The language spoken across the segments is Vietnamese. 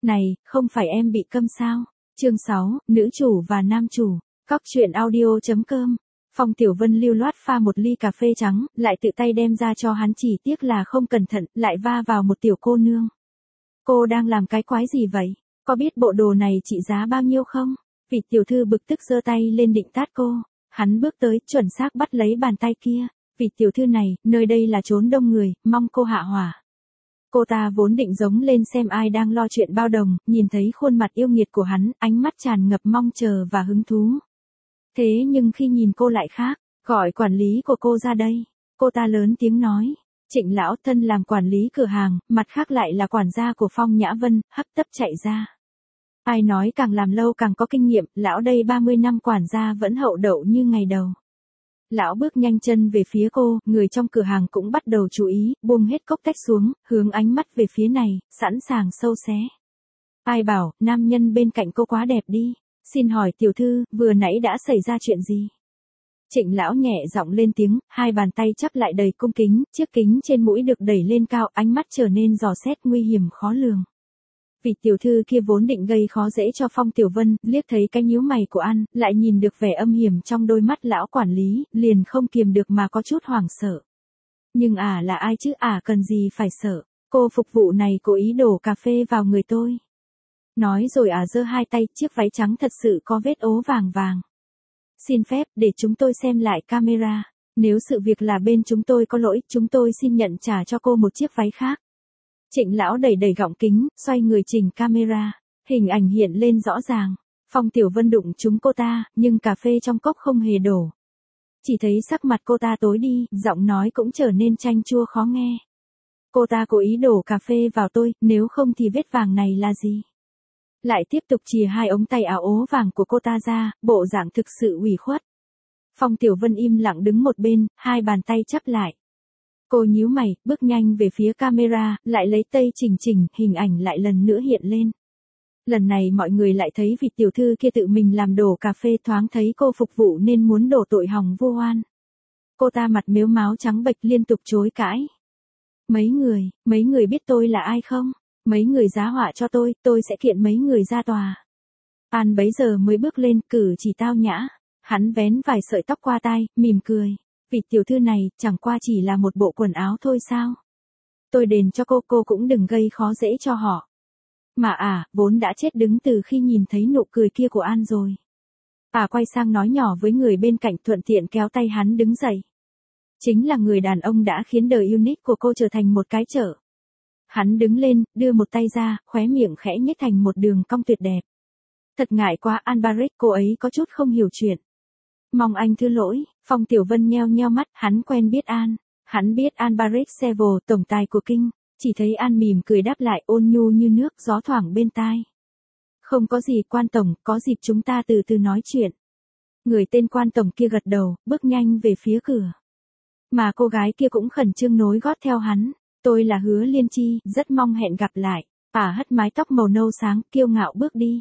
Này, không phải em bị câm sao? Chương 6, nữ chủ và nam chủ. Cóc truyện audio.com. Phong Tiểu Vân lưu loát pha một ly cà phê trắng, lại tự tay đem ra cho hắn, chỉ tiếc là không cẩn thận, lại va vào một tiểu cô nương. Cô đang làm cái quái gì vậy? Có biết bộ đồ này trị giá bao nhiêu không? Vị tiểu thư bực tức giơ tay lên định tát cô. Hắn bước tới, chuẩn xác bắt lấy bàn tay kia. Vị tiểu thư này, nơi đây là chốn đông người, mong cô hạ hỏa. Cô ta vốn định giống lên xem ai đang lo chuyện bao đồng, nhìn thấy khuôn mặt yêu nghiệt của hắn, ánh mắt tràn ngập mong chờ và hứng thú. Thế nhưng khi nhìn cô lại khác, gọi quản lý của cô ra đây. Cô ta lớn tiếng nói. Trịnh lão thân làm quản lý cửa hàng, mặt khác lại là quản gia của Phong Nhã Vân, hấp tấp chạy ra. Ai nói càng làm lâu càng có kinh nghiệm, lão đây 30 năm quản gia vẫn hậu đậu như ngày đầu. Lão bước nhanh chân về phía cô, người trong cửa hàng cũng bắt đầu chú ý, buông hết cốc tách xuống, hướng ánh mắt về phía này, sẵn sàng sâu xé. Ai bảo, nam nhân bên cạnh cô quá đẹp đi. Xin hỏi tiểu thư, vừa nãy đã xảy ra chuyện gì? Trịnh lão nhẹ giọng lên tiếng, hai bàn tay chắp lại đầy cung kính, chiếc kính trên mũi được đẩy lên cao, ánh mắt trở nên dò xét nguy hiểm khó lường. Vị tiểu thư kia vốn định gây khó dễ cho Phong Tiểu Vân, liếc thấy cái nhíu mày của An, lại nhìn được vẻ âm hiểm trong đôi mắt lão quản lý, liền không kiềm được mà có chút hoảng sợ. Nhưng là ai chứ, cần gì phải sợ, cô phục vụ này cố ý đổ cà phê vào người tôi. Nói rồi giơ hai tay, chiếc váy trắng thật sự có vết ố vàng vàng. Xin phép, để chúng tôi xem lại camera. Nếu sự việc là bên chúng tôi có lỗi, chúng tôi xin nhận trả cho cô một chiếc váy khác. Trịnh lão đẩy gọng kính, xoay người chỉnh camera. Hình ảnh hiện lên rõ ràng. Phong Tiểu Vân đụng trúng cô ta, nhưng cà phê trong cốc không hề đổ. Chỉ thấy sắc mặt cô ta tối đi, giọng nói cũng trở nên chanh chua khó nghe. Cô ta cố ý đổ cà phê vào tôi, nếu không thì vết vàng này là gì? Lại tiếp tục chìa hai ống tay áo ố vàng của cô ta ra, bộ dạng thực sự ủy khuất. Phong Tiểu Vân im lặng đứng một bên, hai bàn tay chắp lại. Cô nhíu mày, bước nhanh về phía camera, lại lấy tay chỉnh, hình ảnh lại lần nữa hiện lên. Lần này mọi người lại thấy vị tiểu thư kia tự mình làm đổ cà phê, thoáng thấy cô phục vụ nên muốn đổ tội hòng vô oan. Cô ta mặt mếu máo trắng bệch liên tục chối cãi. Mấy người biết tôi là ai không? Mấy người giá họa cho tôi sẽ kiện mấy người ra tòa. An bấy giờ mới bước lên, cử chỉ tao nhã. Hắn vén vài sợi tóc qua tai, mỉm cười. Vị tiểu thư này, chẳng qua chỉ là một bộ quần áo thôi sao? Tôi đền cho cô cũng đừng gây khó dễ cho họ. Mà vốn đã chết đứng từ khi nhìn thấy nụ cười kia của An rồi. Quay sang nói nhỏ với người bên cạnh, thuận tiện kéo tay hắn đứng dậy. Chính là người đàn ông đã khiến đời unique của cô trở thành một cái chợ. Hắn đứng lên, đưa một tay ra, khóe miệng khẽ nhếch thành một đường cong tuyệt đẹp. Thật ngại quá An Barrick, cô ấy có chút không hiểu chuyện. Mong anh thứ lỗi. Phong Tiểu Vân nheo mắt, hắn quen biết An. Hắn biết An Barrick Sevel, tổng tài của Kinh. Chỉ thấy An mỉm cười đáp lại, ôn nhu như nước, gió thoảng bên tai. Không có gì Quan tổng, có dịp chúng ta từ từ nói chuyện. Người tên Quan tổng kia gật đầu, bước nhanh về phía cửa. Mà cô gái kia cũng khẩn trương nối gót theo hắn. Tôi là Hứa Liên Chi, rất mong hẹn gặp lại. Hất mái tóc màu nâu sáng, kiêu ngạo bước đi.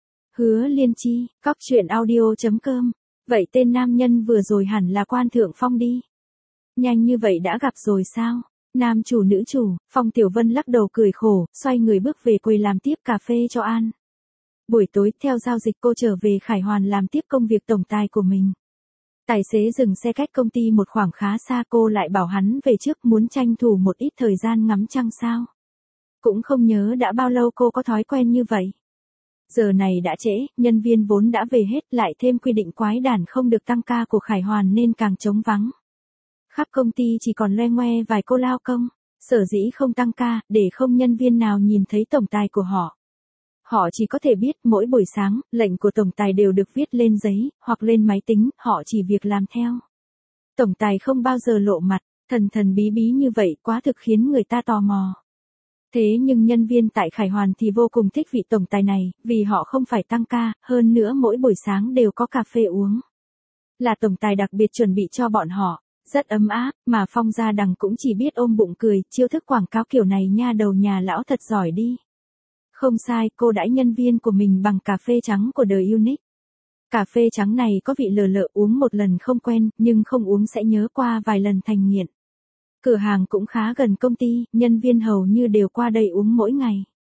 Hứa Liên Chi, cóc truyện audio.com. Vậy tên nam nhân vừa rồi hẳn là Quan Thượng Phong đi. Nhanh như vậy đã gặp rồi sao? Nam chủ nữ chủ. Phong Tiểu Vân lắc đầu cười khổ, xoay người bước về quầy làm tiếp cà phê cho An. Buổi tối, theo giao dịch cô trở về Khải Hoàn làm tiếp công việc tổng tài của mình. Tài xế dừng xe cách công ty một khoảng khá xa, cô lại bảo hắn về trước, muốn tranh thủ một ít thời gian ngắm trăng sao. Cũng không nhớ đã bao lâu cô có thói quen như vậy. Giờ này đã trễ, nhân viên vốn đã về hết, lại thêm quy định quái đản không được tăng ca của Khải Hoàn nên càng trống vắng. Khắp công ty chỉ còn loe ngoe vài cô lao công, sở dĩ không tăng ca, để không nhân viên nào nhìn thấy tổng tài của họ. Họ chỉ có thể biết mỗi buổi sáng, lệnh của tổng tài đều được viết lên giấy, hoặc lên máy tính, họ chỉ việc làm theo. Tổng tài không bao giờ lộ mặt, thần bí bí như vậy quá thực khiến người ta tò mò. Thế nhưng nhân viên tại Khải Hoàn thì vô cùng thích vị tổng tài này, vì họ không phải tăng ca, hơn nữa mỗi buổi sáng đều có cà phê uống. Là tổng tài đặc biệt chuẩn bị cho bọn họ, rất ấm áp, mà Phong Gia Đằng cũng chỉ biết ôm bụng cười, chiêu thức quảng cáo kiểu này nha đầu nhà lão thật giỏi đi. Không sai, cô đãi nhân viên của mình bằng cà phê trắng của The Unique. Cà phê trắng này có vị lờ lợ, uống một lần không quen, nhưng không uống sẽ nhớ, qua vài lần thành nghiện. Cửa hàng cũng khá gần công ty, nhân viên hầu như đều qua đây uống mỗi ngày.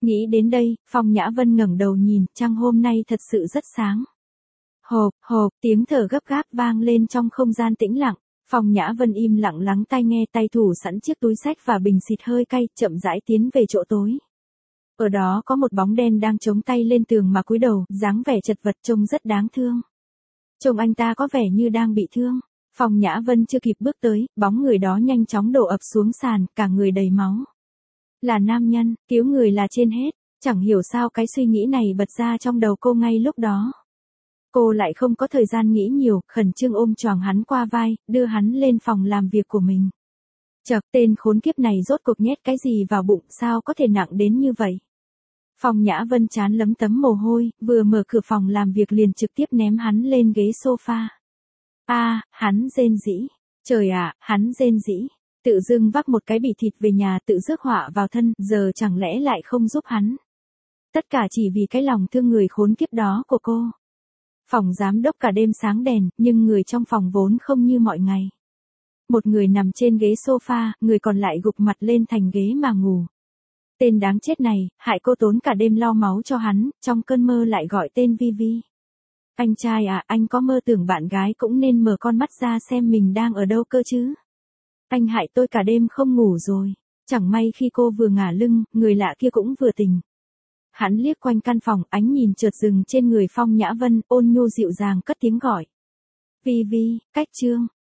Nghĩ đến đây, Phong Nhã Vân ngẩng đầu nhìn, trăng hôm nay thật sự rất sáng. Hộp, hộp, tiếng thở gấp gáp vang lên trong không gian tĩnh lặng. Phong Nhã Vân im lặng lắng tai nghe, tay thủ sẵn chiếc túi xách và bình xịt hơi cay, chậm rãi tiến về chỗ tối. Ở đó có một bóng đen đang chống tay lên tường mà cúi đầu, dáng vẻ chật vật trông rất đáng thương. Trông anh ta có vẻ như đang bị thương. Phong Nhã Vân chưa kịp bước tới, bóng người đó nhanh chóng đổ ập xuống sàn, cả người đầy máu. Là nam nhân, cứu người là trên hết. Chẳng hiểu sao cái suy nghĩ này bật ra trong đầu cô ngay lúc đó. Cô lại không có thời gian nghĩ nhiều, khẩn trương ôm choàng hắn qua vai, đưa hắn lên phòng làm việc của mình. Chậc, tên khốn kiếp này rốt cuộc nhét cái gì vào bụng, sao có thể nặng đến như vậy? Phong Nhã Vân trán lấm tấm mồ hôi, vừa mở cửa phòng làm việc liền trực tiếp ném hắn lên ghế sofa. Hắn rên rỉ. Trời ạ, hắn rên rỉ. Tự dưng vác một cái bì thịt về nhà tự rước họa vào thân, giờ chẳng lẽ lại không giúp hắn? Tất cả chỉ vì cái lòng thương người khốn kiếp đó của cô. Phòng giám đốc cả đêm sáng đèn, nhưng người trong phòng vốn không như mọi ngày. Một người nằm trên ghế sofa, người còn lại gục mặt lên thành ghế mà ngủ. Tên đáng chết này, hại cô tốn cả đêm lo máu cho hắn, trong cơn mơ lại gọi tên Vivi. Anh trai à, anh có mơ tưởng bạn gái cũng nên mở con mắt ra xem mình đang ở đâu cơ chứ. Anh hại tôi cả đêm không ngủ rồi. Chẳng may khi cô vừa ngả lưng, người lạ kia cũng vừa tỉnh. Hắn liếc quanh căn phòng, ánh nhìn chợt dừng trên người Phong Nhã Vân, ôn nhu dịu dàng cất tiếng gọi. Vivi, cách Trương.